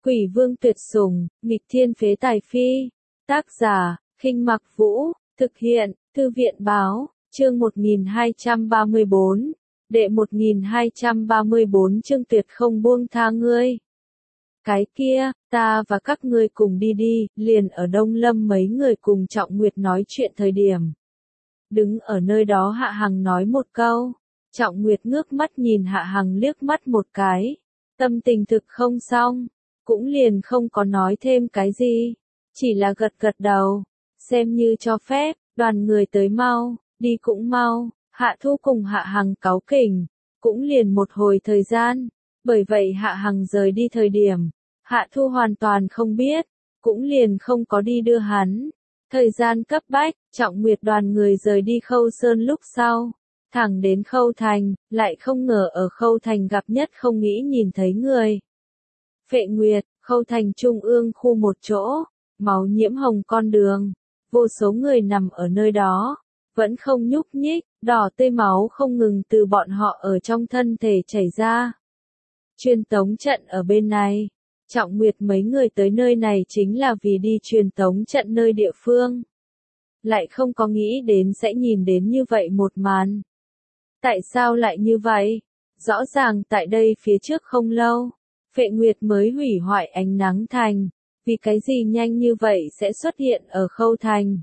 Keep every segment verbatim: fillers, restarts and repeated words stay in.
Quỷ vương tuyệt sủng, nghịch thiên phế tài phi. Tác giả, Khinh Mặc Vũ, thực hiện, Thư viện báo, chương một nghìn hai trăm ba mươi bốn, đệ một nghìn hai trăm ba mươi bốn chương tuyệt không buông tha ngươi. Cái kia, ta và các ngươi cùng đi đi, liền ở Đông Lâm mấy người cùng Trọng Nguyệt nói chuyện thời điểm. Đứng ở nơi đó Hạ Hằng nói một câu, Trọng Nguyệt ngước mắt nhìn Hạ Hằng liếc mắt một cái, tâm tình thực không xong, cũng liền không có nói thêm cái gì, chỉ là gật gật đầu, xem như cho phép, đoàn người tới mau, đi cũng mau, Hạ Thu cùng Hạ Hằng cáu kỉnh, cũng liền một hồi thời gian, bởi vậy Hạ Hằng rời đi thời điểm, Hạ Thu hoàn toàn không biết, cũng liền không có đi đưa hắn. Thời gian cấp bách, Trọng Nguyệt đoàn người rời đi Khâu Sơn lúc sau, thẳng đến Khâu Thành, lại không ngờ ở Khâu Thành gặp nhất không nghĩ nhìn thấy người. Phệ Nguyệt, Khâu Thành trung ương khu một chỗ, máu nhiễm hồng con đường, vô số người nằm ở nơi đó, vẫn không nhúc nhích, đỏ tươi máu không ngừng từ bọn họ ở trong thân thể chảy ra. Truyền tống trận ở bên này, Trọng Nguyệt mấy người tới nơi này chính là vì đi truyền tống trận nơi địa phương. Lại không có nghĩ đến sẽ nhìn đến như vậy một màn. Tại sao lại như vậy? Rõ ràng tại đây phía trước không lâu, Phệ Nguyệt mới hủy hoại ánh nắng thành, vì cái gì nhanh như vậy sẽ xuất hiện ở Khâu Thành?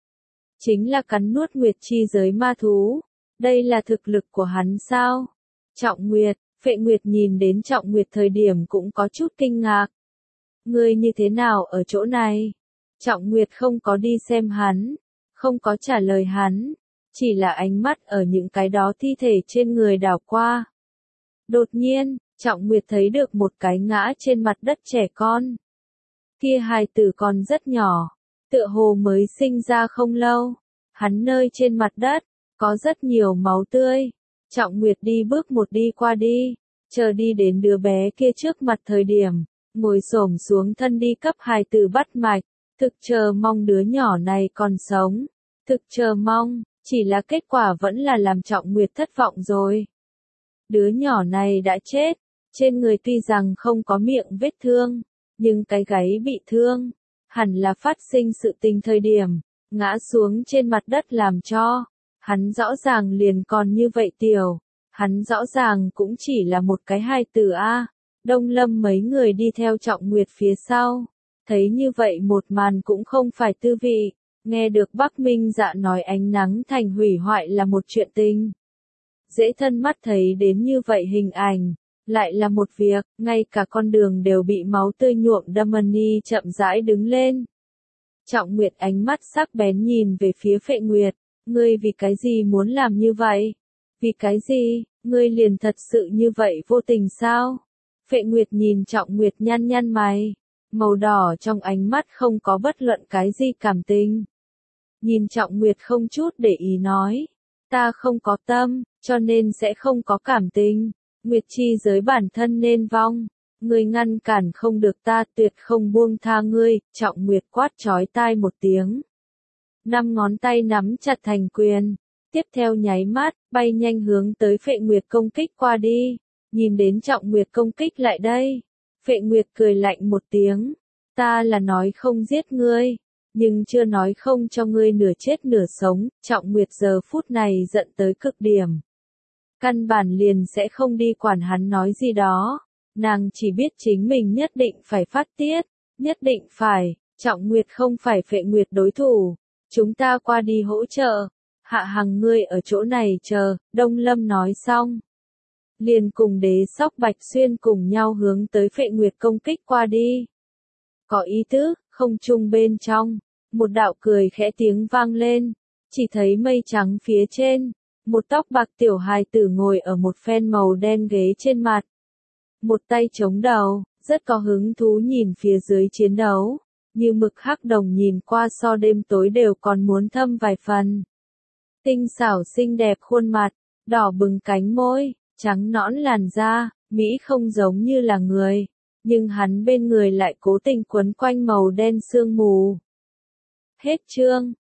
Chính là cắn nuốt Nguyệt chi giới ma thú, đây là thực lực của hắn sao? Trọng Nguyệt, Phệ Nguyệt nhìn đến Trọng Nguyệt thời điểm cũng có chút kinh ngạc. Ngươi như thế nào ở chỗ này? Trọng Nguyệt không có đi xem hắn, không có trả lời hắn, chỉ là ánh mắt ở những cái đó thi thể trên người đảo qua. Đột nhiên, Trọng Nguyệt thấy được một cái ngã trên mặt đất trẻ con. Kia hài tử còn rất nhỏ, tựa hồ mới sinh ra không lâu, hắn nơi trên mặt đất, có rất nhiều máu tươi. Trọng Nguyệt đi bước một đi qua đi, chờ đi đến đứa bé kia trước mặt thời điểm, ngồi xổm xuống thân đi cấp hài tử bắt mạch, thực chờ mong đứa nhỏ này còn sống, thực chờ mong, chỉ là kết quả vẫn là làm Trọng Nguyệt thất vọng rồi. Đứa nhỏ này đã chết, trên người tuy rằng không có miệng vết thương, nhưng cái gáy bị thương, hẳn là phát sinh sự tình thời điểm, ngã xuống trên mặt đất làm cho, hắn rõ ràng liền còn như vậy tiểu, hắn rõ ràng cũng chỉ là một cái hài tử a. Đông Lâm mấy người đi theo Trọng Nguyệt phía sau, thấy như vậy một màn cũng không phải tư vị, nghe được Bắc Minh Dạ nói ánh nắng thành hủy hoại là một chuyện tình. Dễ thân mắt thấy đến như vậy hình ảnh, lại là một việc, ngay cả con đường đều bị máu tươi nhuộm đâm. Ni chậm rãi đứng lên. Trọng Nguyệt ánh mắt sắc bén nhìn về phía Phệ Nguyệt, ngươi vì cái gì muốn làm như vậy? Vì cái gì, ngươi liền thật sự như vậy vô tình sao? Phệ Nguyệt nhìn Trọng Nguyệt nhăn nhăn mày, màu đỏ trong ánh mắt không có bất luận cái gì cảm tình. Nhìn Trọng Nguyệt không chút để ý nói, ta không có tâm, cho nên sẽ không có cảm tình. Nguyệt chi giới bản thân nên vong, ngươi ngăn cản không được ta, tuyệt không buông tha ngươi. Trọng Nguyệt quát chói tai một tiếng, năm ngón tay nắm chặt thành quyền, tiếp theo nháy mắt, bay nhanh hướng tới Phệ Nguyệt công kích qua đi. Nhìn đến Trọng Nguyệt công kích lại đây, Phệ Nguyệt cười lạnh một tiếng, ta là nói không giết ngươi, nhưng chưa nói không cho ngươi nửa chết nửa sống. Trọng Nguyệt giờ phút này giận tới cực điểm, căn bản liền sẽ không đi quản hắn nói gì đó, nàng chỉ biết chính mình nhất định phải phát tiết, nhất định phải. Trọng Nguyệt không phải Phệ Nguyệt đối thủ, chúng ta qua đi hỗ trợ, Hạ Hằng ngươi ở chỗ này chờ. Đông Lâm nói xong, liền cùng Đế Sóc Bạch Xuyên cùng nhau hướng tới Phệ Nguyệt công kích qua đi. Có ý tứ, không trung bên trong, một đạo cười khẽ tiếng vang lên, chỉ thấy mây trắng phía trên, một tóc bạc tiểu hài tử ngồi ở một phen màu đen ghế trên mặt. Một tay chống đầu, rất có hứng thú nhìn phía dưới chiến đấu, như mực hắc đồng nhìn qua so đêm tối đều còn muốn thâm vài phần. Tinh xảo xinh đẹp khuôn mặt, đỏ bừng cánh môi, trắng nõn làn da, Mỹ không giống như là người, nhưng hắn bên người lại cố tình quấn quanh màu đen sương mù. Hết chương.